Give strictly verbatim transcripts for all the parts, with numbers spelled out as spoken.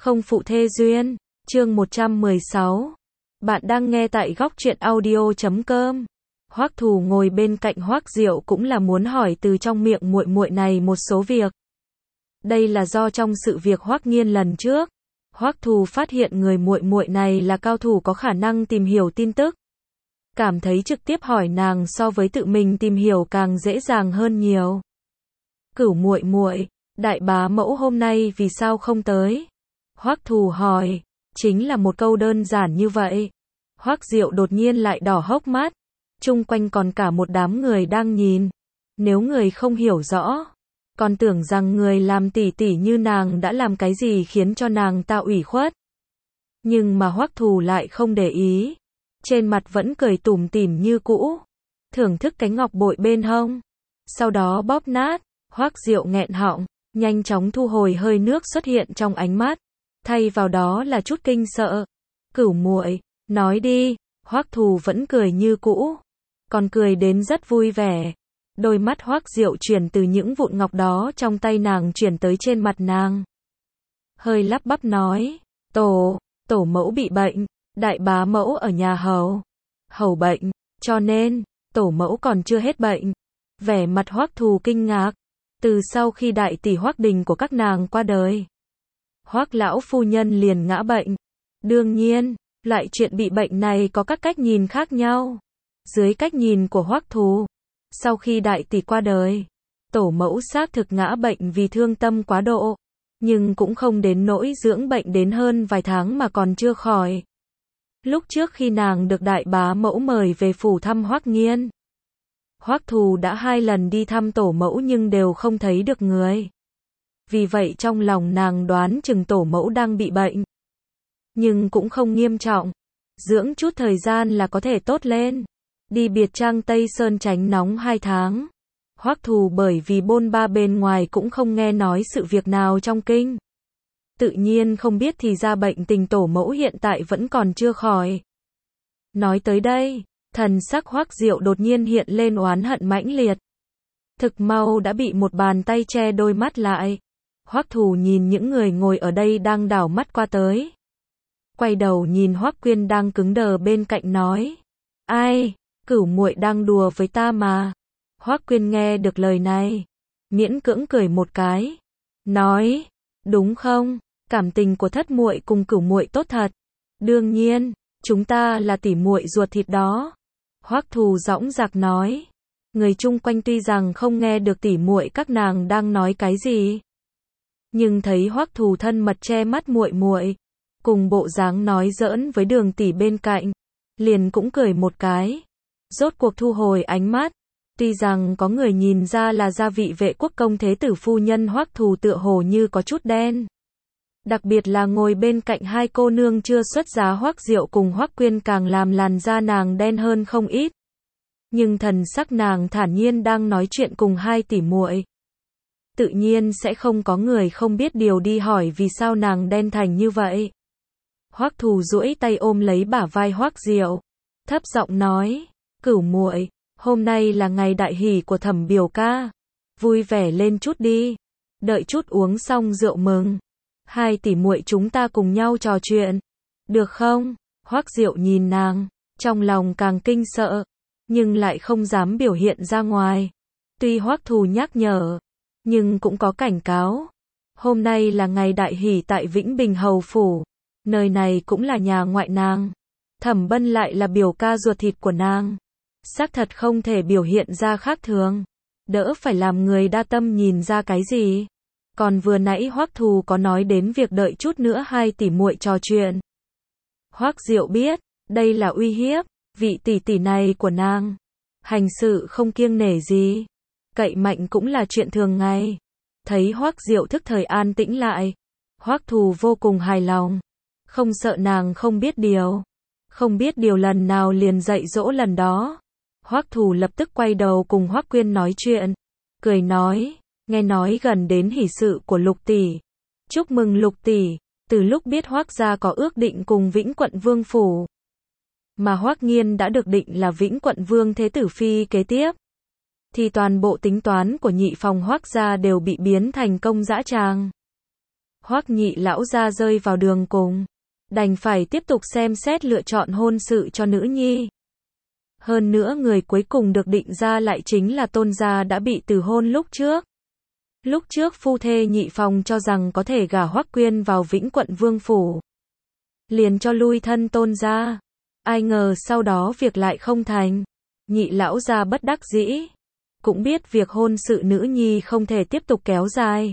Không phụ thê duyên, chương một trăm mười sáu. Bạn đang nghe tại góc truyện audio chấm com. Hoắc Thù ngồi bên cạnh Hoắc Diệu cũng là muốn hỏi từ trong miệng muội muội này một số việc. Đây là do trong sự việc Hoắc Nghiên lần trước, Hoắc Thù phát hiện người muội muội này là cao thủ có khả năng tìm hiểu tin tức. Cảm thấy trực tiếp hỏi nàng so với tự mình tìm hiểu càng dễ dàng hơn nhiều. Cửu muội muội, đại bá mẫu hôm nay vì sao không tới? Hoắc Thù hỏi, chính là một câu đơn giản như vậy. Hoắc Diệu đột nhiên lại đỏ hốc mắt, chung quanh còn cả một đám người đang nhìn. Nếu người không hiểu rõ, còn tưởng rằng người làm tỷ tỷ như nàng đã làm cái gì khiến cho nàng ta ủy khuất. Nhưng mà Hoắc Thù lại không để ý, trên mặt vẫn cười tủm tỉm như cũ, thưởng thức cái ngọc bội bên hông, sau đó bóp nát. Hoắc Diệu nghẹn họng, nhanh chóng thu hồi hơi nước xuất hiện trong ánh mắt, thay vào đó là chút kinh sợ. Cửu muội, nói đi. Hoắc Thù vẫn cười như cũ, còn cười đến rất vui vẻ. Đôi mắt Hoắc Diệu chuyển từ những vụn ngọc đó trong tay nàng chuyển tới trên mặt nàng. Hơi lắp bắp nói, tổ, tổ mẫu bị bệnh, đại bá mẫu ở nhà hầu, hầu bệnh, cho nên, tổ mẫu còn chưa hết bệnh. Vẻ mặt Hoắc Thù kinh ngạc, từ sau khi đại tỷ Hoắc Đình của các nàng qua đời, Hoắc lão phu nhân liền ngã bệnh. Đương nhiên, loại chuyện bị bệnh này có các cách nhìn khác nhau. Dưới cách nhìn của Hoắc Thù, sau khi đại tỷ qua đời, tổ mẫu xác thực ngã bệnh vì thương tâm quá độ, nhưng cũng không đến nỗi dưỡng bệnh đến hơn vài tháng mà còn chưa khỏi. Lúc trước khi nàng được đại bá mẫu mời về phủ thăm Hoắc Nghiên, Hoắc Thù đã hai lần đi thăm tổ mẫu nhưng đều không thấy được người. Vì vậy trong lòng nàng đoán chừng tổ mẫu đang bị bệnh. Nhưng cũng không nghiêm trọng, dưỡng chút thời gian là có thể tốt lên. Đi biệt trang Tây Sơn tránh nóng hai tháng. Hoắc Thù bởi vì bôn ba bên ngoài cũng không nghe nói sự việc nào trong kinh. Tự nhiên không biết thì ra bệnh tình tổ mẫu hiện tại vẫn còn chưa khỏi. Nói tới đây, thần sắc Hoắc Diệu đột nhiên hiện lên oán hận mãnh liệt. Thực mau đã bị một bàn tay che đôi mắt lại. Hoắc Thù nhìn những người ngồi ở đây đang đảo mắt qua tới. Quay đầu nhìn Hoắc Quyên đang cứng đờ bên cạnh nói, ai, cửu muội đang đùa với ta mà. Hoắc Quyên nghe được lời này, miễn cưỡng cười một cái, nói, đúng không, cảm tình của thất muội cùng cửu muội tốt thật. Đương nhiên, chúng ta là tỷ muội ruột thịt đó. Hoắc Thù dõng dạc nói. Người chung quanh tuy rằng không nghe được tỷ muội các nàng đang nói cái gì, nhưng thấy Hoắc Thù thân mật che mắt muội muội, cùng bộ dáng nói giỡn với Đường tỷ bên cạnh, liền cũng cười một cái, rốt cuộc thu hồi ánh mắt. Tuy rằng có người nhìn ra là gia vị vệ quốc công thế tử phu nhân Hoắc Thù tựa hồ như có chút đen. Đặc biệt là ngồi bên cạnh hai cô nương chưa xuất giá Hoắc Diệu cùng Hoắc Quyên càng làm làn da nàng đen hơn không ít. Nhưng thần sắc nàng thản nhiên đang nói chuyện cùng hai tỷ muội. Tự nhiên sẽ không có người không biết điều đi hỏi vì sao nàng đen thành như vậy. Hoắc Thù duỗi tay ôm lấy bả vai Hoắc Diệu, thấp giọng nói, cửu muội, hôm nay là ngày đại hỷ của Thẩm biểu ca, vui vẻ lên chút đi, đợi chút uống xong rượu mừng, hai tỷ muội chúng ta cùng nhau trò chuyện, được không? Hoắc Diệu nhìn nàng, trong lòng càng kinh sợ, nhưng lại không dám biểu hiện ra ngoài. Tuy Hoắc Thù nhắc nhở, nhưng cũng có cảnh cáo. Hôm nay là ngày đại hỷ tại Vĩnh Bình Hầu Phủ, nơi này cũng là nhà ngoại nàng. Thẩm Bân lại là biểu ca ruột thịt của nàng. Xác thật không thể biểu hiện ra khác thường, đỡ phải làm người đa tâm nhìn ra cái gì. Còn vừa nãy Hoắc Thù có nói đến việc đợi chút nữa hai tỷ muội trò chuyện. Hoắc Diệu biết, đây là uy hiếp, vị tỷ tỷ này của nàng, hành sự không kiêng nể gì, cậy mạnh cũng là chuyện thường ngày. Thấy Hoắc Diệu thức thời an tĩnh lại, Hoắc Thù vô cùng hài lòng, không sợ nàng không biết điều, không biết điều lần nào liền dạy dỗ lần đó. Hoắc Thù lập tức quay đầu cùng Hoắc Quyên nói chuyện, cười nói, nghe nói gần đến hỷ sự của Lục tỷ, chúc mừng Lục tỷ. Từ lúc biết Hoắc gia có ước định cùng Vĩnh Quận Vương phủ, mà Hoắc Nghiên đã được định là Vĩnh Quận Vương thế tử phi kế tiếp, thì toàn bộ tính toán của nhị phòng Hoắc gia đều bị biến thành công dã tràng. Hoắc nhị lão gia rơi vào đường cùng, đành phải tiếp tục xem xét lựa chọn hôn sự cho nữ nhi. Hơn nữa người cuối cùng được định ra lại chính là Tôn gia đã bị từ hôn lúc trước. Lúc trước phu thê nhị phòng cho rằng có thể gả Hoắc Quyên vào Vĩnh Quận Vương phủ, liền cho lui thân Tôn gia. Ai ngờ sau đó việc lại không thành. Nhị lão gia bất đắc dĩ, cũng biết việc hôn sự nữ nhi không thể tiếp tục kéo dài.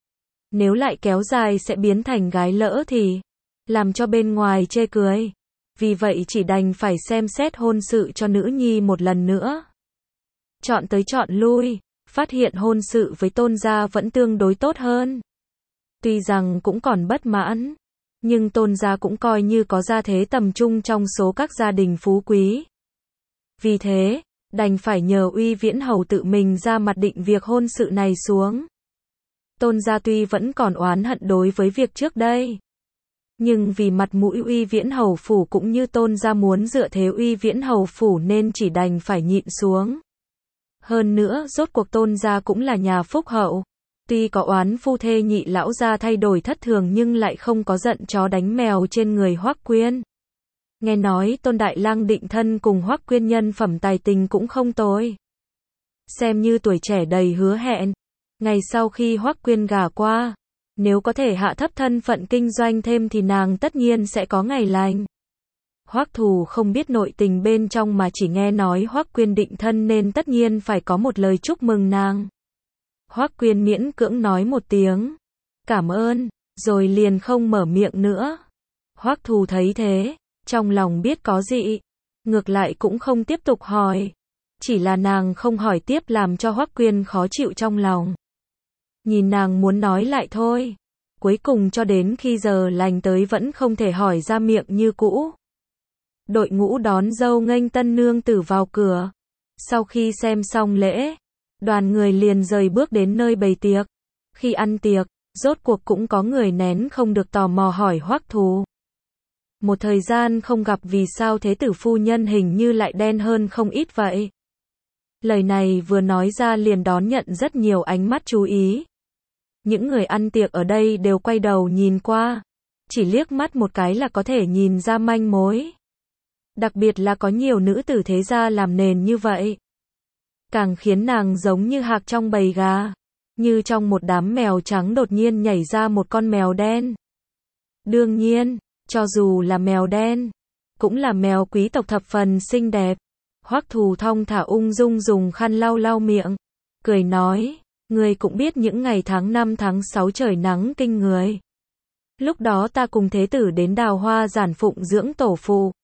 Nếu lại kéo dài sẽ biến thành gái lỡ thì làm cho bên ngoài chê cười. Vì vậy chỉ đành phải xem xét hôn sự cho nữ nhi một lần nữa. Chọn tới chọn lui, phát hiện hôn sự với Tôn gia vẫn tương đối tốt hơn. Tuy rằng cũng còn bất mãn, nhưng Tôn gia cũng coi như có gia thế tầm trung trong số các gia đình phú quý. Vì thế, đành phải nhờ Uy Viễn Hầu tự mình ra mặt định việc hôn sự này xuống. Tôn gia tuy vẫn còn oán hận đối với việc trước đây, nhưng vì mặt mũi Uy Viễn Hầu phủ cũng như Tôn gia muốn dựa thế Uy Viễn Hầu phủ nên chỉ đành phải nhịn xuống. Hơn nữa, rốt cuộc Tôn gia cũng là nhà phúc hậu. Tuy có oán phu thê nhị lão gia thay đổi thất thường nhưng lại không có giận chó đánh mèo trên người Hoắc Quyên. Nghe nói Tôn đại lang định thân cùng Hoắc Quyên nhân phẩm tài tình cũng không tồi. Xem như tuổi trẻ đầy hứa hẹn. Ngày sau khi Hoắc Quyên gả qua, nếu có thể hạ thấp thân phận kinh doanh thêm thì nàng tất nhiên sẽ có ngày lành. Hoắc Thù không biết nội tình bên trong mà chỉ nghe nói Hoắc Quyên định thân nên tất nhiên phải có một lời chúc mừng nàng. Hoắc Quyên miễn cưỡng nói một tiếng cảm ơn, rồi liền không mở miệng nữa. Hoắc Thù thấy thế, trong lòng biết có gì, ngược lại cũng không tiếp tục hỏi. Chỉ là nàng không hỏi tiếp làm cho Hoắc Quyên khó chịu trong lòng. Nhìn nàng muốn nói lại thôi, cuối cùng cho đến khi giờ lành tới vẫn không thể hỏi ra miệng như cũ. Đội ngũ đón dâu nghênh tân nương tử vào cửa. Sau khi xem xong lễ, đoàn người liền rời bước đến nơi bày tiệc. Khi ăn tiệc, rốt cuộc cũng có người nén không được tò mò hỏi Hoắc Thù. Một thời gian không gặp vì sao thế tử phu nhân hình như lại đen hơn không ít vậy. Lời này vừa nói ra liền đón nhận rất nhiều ánh mắt chú ý. Những người ăn tiệc ở đây đều quay đầu nhìn qua. Chỉ liếc mắt một cái là có thể nhìn ra manh mối. Đặc biệt là có nhiều nữ tử thế gia làm nền như vậy. Càng khiến nàng giống như hạc trong bầy gà. Như trong một đám mèo trắng đột nhiên nhảy ra một con mèo đen. Đương nhiên, cho dù là mèo đen, cũng là mèo quý tộc thập phần xinh đẹp. Hoắc Thù thong thả ung dung dùng khăn lau lau miệng, cười nói, người cũng biết những ngày tháng năm tháng sáu trời nắng kinh người. Lúc đó ta cùng thế tử đến Đào Hoa giản phụng dưỡng tổ phụ.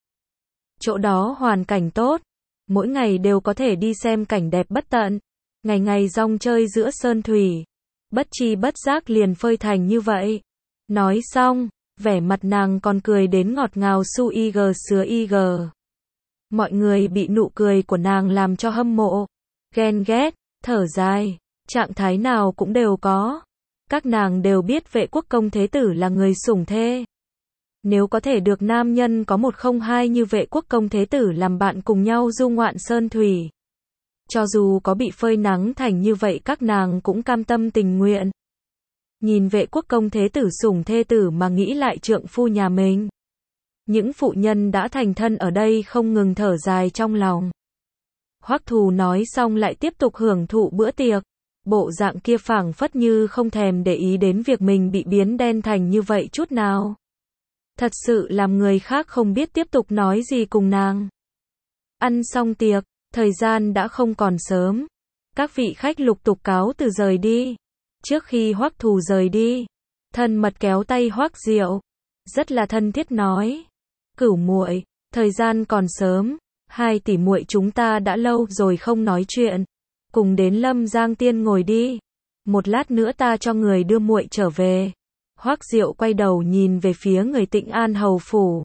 Chỗ đó hoàn cảnh tốt, mỗi ngày đều có thể đi xem cảnh đẹp bất tận, ngày ngày rong chơi giữa sơn thủy, bất chi bất giác liền phơi thành như vậy. Nói xong, vẻ mặt nàng còn cười đến ngọt ngào su y gờ sứa y gờ. Mọi người bị nụ cười của nàng làm cho hâm mộ, ghen ghét, thở dài, trạng thái nào cũng đều có. Các nàng đều biết Vệ Quốc công thế tử là người sủng thê. Nếu có thể được nam nhân có một không hai như Vệ Quốc công thế tử làm bạn cùng nhau du ngoạn sơn thủy, cho dù có bị phơi nắng thành như vậy các nàng cũng cam tâm tình nguyện. Nhìn Vệ Quốc công thế tử sủng thê tử mà nghĩ lại trượng phu nhà mình. Những phụ nhân đã thành thân ở đây không ngừng thở dài trong lòng. Hoắc Thù nói xong lại tiếp tục hưởng thụ bữa tiệc. Bộ dạng kia phảng phất như không thèm để ý đến việc mình bị biến đen thành như vậy chút nào. Thật sự làm người khác không biết tiếp tục nói gì cùng nàng. Ăn xong tiệc, thời gian đã không còn sớm. Các vị khách lục tục cáo từ rời đi. Trước khi Hoắc Thù rời đi, thân mật kéo tay Hoắc Diệu, rất là thân thiết nói: "Cửu muội, thời gian còn sớm, hai tỷ muội chúng ta đã lâu rồi không nói chuyện, cùng đến Lâm Giang Tiên ngồi đi, một lát nữa ta cho người đưa muội trở về." Hoắc Diệu quay đầu nhìn về phía người Tịnh An hầu phủ,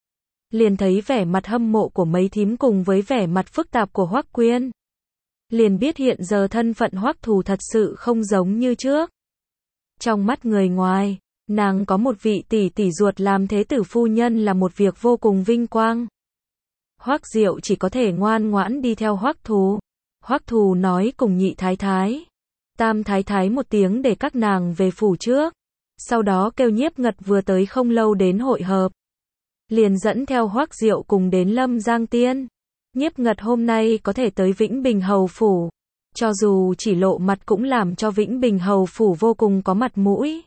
liền thấy vẻ mặt hâm mộ của mấy thím cùng với vẻ mặt phức tạp của Hoắc Quyên, liền biết hiện giờ thân phận Hoắc Thù thật sự không giống như trước. Trong mắt người ngoài, nàng có một vị tỷ tỷ ruột làm thế tử phu nhân là một việc vô cùng vinh quang. Hoắc Diệu chỉ có thể ngoan ngoãn đi theo Hoắc Thù. Hoắc Thù nói cùng nhị thái thái, tam thái thái một tiếng để các nàng về phủ trước. sau đó kêu Nhiếp Ngật vừa tới không lâu đến hội hợp. Liền dẫn theo Hoắc Diệu cùng đến Lâm Giang Tiên. Nhiếp Ngật hôm nay có thể tới Vĩnh Bình Hầu Phủ. Cho dù chỉ lộ mặt cũng làm cho Vĩnh Bình Hầu Phủ vô cùng có mặt mũi.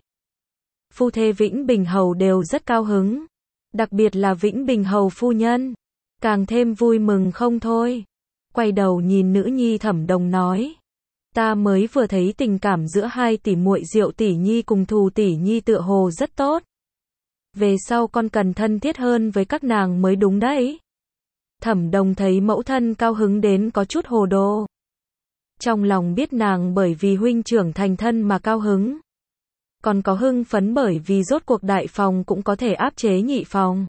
Phu thê Vĩnh Bình Hầu đều rất cao hứng. Đặc biệt là Vĩnh Bình Hầu phu nhân. Càng thêm vui mừng không thôi. Quay đầu nhìn nữ nhi Thẩm Đồng nói. Ta mới vừa thấy tình cảm giữa hai tỷ muội Diệu tỷ nhi cùng Thù tỷ nhi tựa hồ rất tốt. Về sau con cần thân thiết hơn với các nàng mới đúng đấy. Thẩm Đồng thấy mẫu thân cao hứng đến có chút hồ đồ. Trong lòng biết nàng bởi vì huynh trưởng thành thân mà cao hứng. Còn có hưng phấn bởi vì rốt cuộc đại phòng cũng có thể áp chế nhị phòng.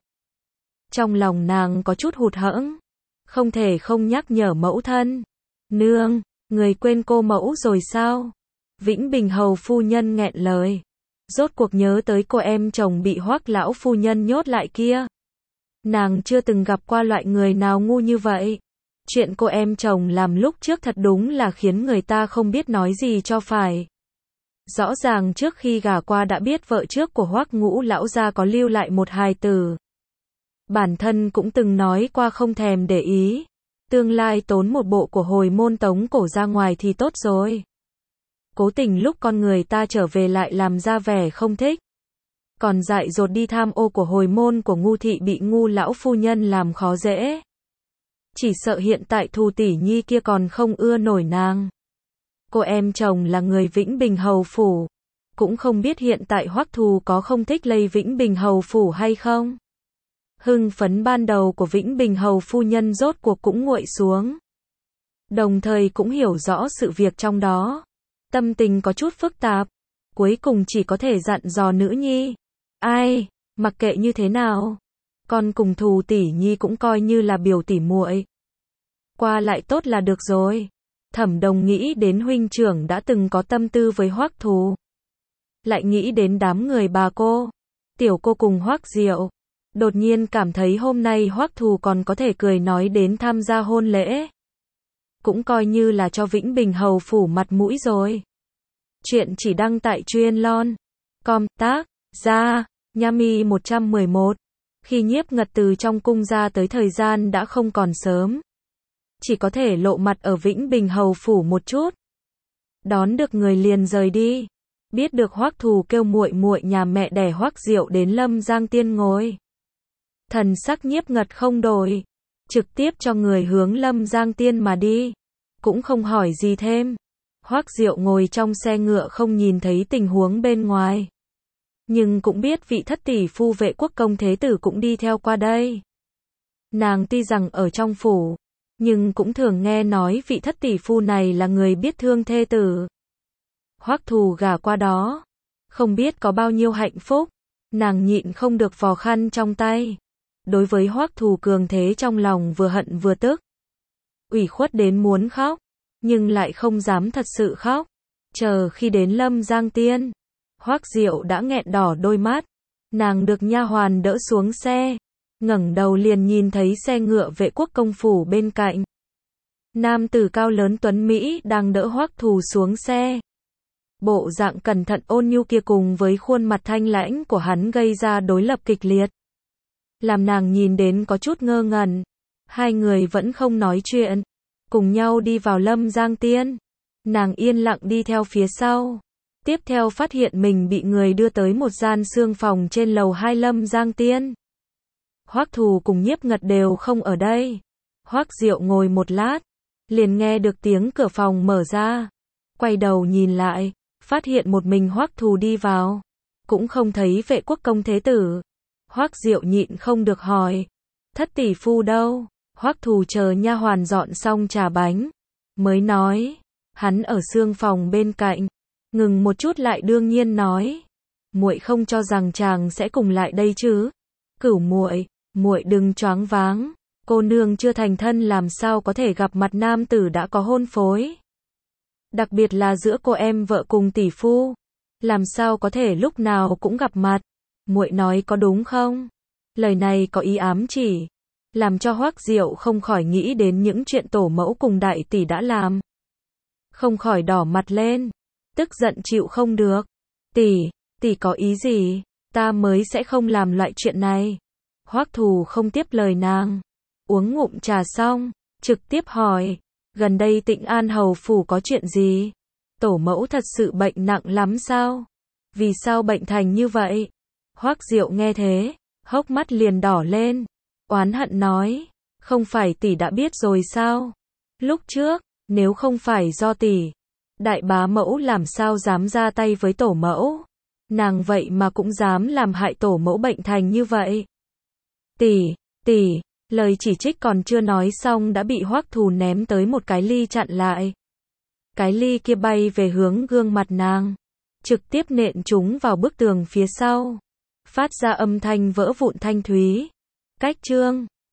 Trong lòng nàng có chút hụt hẫng. Không thể không nhắc nhở mẫu thân. Nương, người quên cô mẫu rồi sao? Vĩnh Bình Hầu phu nhân nghẹn lời. Rốt cuộc nhớ tới cô em chồng bị Hoắc lão phu nhân nhốt lại kia. Nàng chưa từng gặp qua loại người nào ngu như vậy. Chuyện cô em chồng làm lúc trước thật đúng là khiến người ta không biết nói gì cho phải. Rõ ràng trước khi gả qua đã biết vợ trước của Hoắc Ngũ lão gia có lưu lại một hài tử. Bản thân cũng từng nói qua không thèm để ý. Tương lai tốn một bộ của hồi môn tống cổ ra ngoài thì tốt rồi. Cố tình lúc con người ta trở về lại làm ra vẻ không thích. Còn dại dột đi tham ô của hồi môn của ngu thị bị ngu lão phu nhân làm khó dễ. Chỉ sợ hiện tại Thù tỷ nhi kia còn không ưa nổi nàng. Cô em chồng là người Vĩnh Bình Hầu Phủ. Cũng không biết hiện tại Hoắc Thù có không thích lây Vĩnh Bình Hầu Phủ hay không. Hưng phấn ban đầu của Vĩnh Bình Hầu phu nhân rốt cuộc cũng nguội xuống. Đồng thời cũng hiểu rõ sự việc trong đó. Tâm tình có chút phức tạp. Cuối cùng chỉ có thể dặn dò nữ nhi. Ai, mặc kệ như thế nào. Con cùng Thù tỷ nhi cũng coi như là biểu tỷ muội. Qua lại tốt là được rồi. Thẩm Đồng nghĩ đến huynh trưởng đã từng có tâm tư với Hoắc Thù. Lại nghĩ đến đám người bà cô. Tiểu cô cùng Hoắc Diệu. Đột nhiên cảm thấy hôm nay Hoắc Thù còn có thể cười nói đến tham gia hôn lễ. Cũng coi như là cho Vĩnh Bình Hầu Phủ mặt mũi rồi. Chuyện chỉ đăng tại Chuyên Lon. Com tác, ra, Nhami một trăm mười một. Khi Nhiếp Ngật từ trong cung ra tới thời gian đã không còn sớm. Chỉ có thể lộ mặt ở Vĩnh Bình Hầu Phủ một chút. Đón được người liền rời đi. Biết được Hoắc Thù kêu muội muội nhà mẹ đẻ Hoắc Diệu đến Lâm Giang Tiên ngồi. Thần sắc Nhiếp Ngật không đổi. Trực tiếp cho người hướng Lâm Giang Tiên mà đi. Cũng không hỏi gì thêm. Hoắc Diệu ngồi trong xe ngựa không nhìn thấy tình huống bên ngoài. Nhưng cũng biết vị thất tỷ phu Vệ Quốc công thế tử cũng đi theo qua đây. Nàng tuy rằng ở trong phủ. Nhưng cũng thường nghe nói vị thất tỷ phu này là người biết thương thê tử. Hoắc Thù gả qua đó. Không biết có bao nhiêu hạnh phúc. Nàng nhịn không được vò khăn trong tay. Đối với Hoắc Thù cường thế trong lòng vừa hận vừa tức. Ủy khuất đến muốn khóc. Nhưng lại không dám thật sự khóc. Chờ khi đến Lâm Giang Tiên. Hoắc Diệu đã nghẹn đỏ đôi mắt. Nàng được nha hoàn đỡ xuống xe. Ngẩng đầu liền nhìn thấy xe ngựa Vệ Quốc công phủ bên cạnh. Nam tử cao lớn tuấn Mỹ đang đỡ Hoắc Thù xuống xe. Bộ dạng cẩn thận ôn nhu kia cùng với khuôn mặt thanh lãnh của hắn gây ra đối lập kịch liệt. Làm nàng nhìn đến có chút ngơ ngẩn. Hai người vẫn không nói chuyện. Cùng nhau đi vào Lâm Giang Tiên. Nàng yên lặng đi theo phía sau. Tiếp theo phát hiện mình bị người đưa tới một gian xương phòng trên lầu hai Lâm Giang Tiên. Hoắc Thù cùng Nhiếp Ngật đều không ở đây. Hoắc Diệu ngồi một lát. Liền nghe được tiếng cửa phòng mở ra. Quay đầu nhìn lại. Phát hiện một mình Hoắc Thù đi vào. Cũng không thấy Vệ Quốc công thế tử. Hoắc Diệu nhịn không được hỏi. Thất tỷ phu đâu? Hoắc Thù chờ nha hoàn dọn xong trà bánh. Mới nói. Hắn ở xương phòng bên cạnh. Ngừng một chút lại đương nhiên nói. Muội không cho rằng chàng sẽ cùng lại đây chứ? Cửu muội, muội đừng choáng váng. Cô nương chưa thành thân làm sao có thể gặp mặt nam tử đã có hôn phối. Đặc biệt là giữa cô em vợ cùng tỷ phu. Làm sao có thể lúc nào cũng gặp mặt. Muội nói có đúng không? Lời này có ý ám chỉ. Làm cho Hoắc Diệu không khỏi nghĩ đến những chuyện tổ mẫu cùng đại tỷ đã làm. Không khỏi đỏ mặt lên. Tức giận chịu không được. Tỷ, Tỷ có ý gì? Ta mới sẽ không làm loại chuyện này. Hoắc Thù không tiếp lời nàng. Uống ngụm trà xong, trực tiếp hỏi. Gần đây Tịnh An hầu phủ có chuyện gì? Tổ mẫu thật sự bệnh nặng lắm sao? Vì sao bệnh thành như vậy? Hoắc Diệu nghe thế, hốc mắt liền đỏ lên. Oán hận nói. Không phải tỷ đã biết rồi sao? Lúc trước, nếu không phải do tỷ, đại bá mẫu làm sao dám ra tay với tổ mẫu? Nàng vậy mà cũng dám làm hại tổ mẫu bệnh thành như vậy. Tỷ, tỷ, lời chỉ trích còn chưa nói xong đã bị Hoắc Thù ném tới một cái ly chặn lại. Cái ly kia bay về hướng gương mặt nàng, trực tiếp nện trúng vào bức tường phía sau, phát ra âm thanh vỡ vụn thanh thúy. Cách chương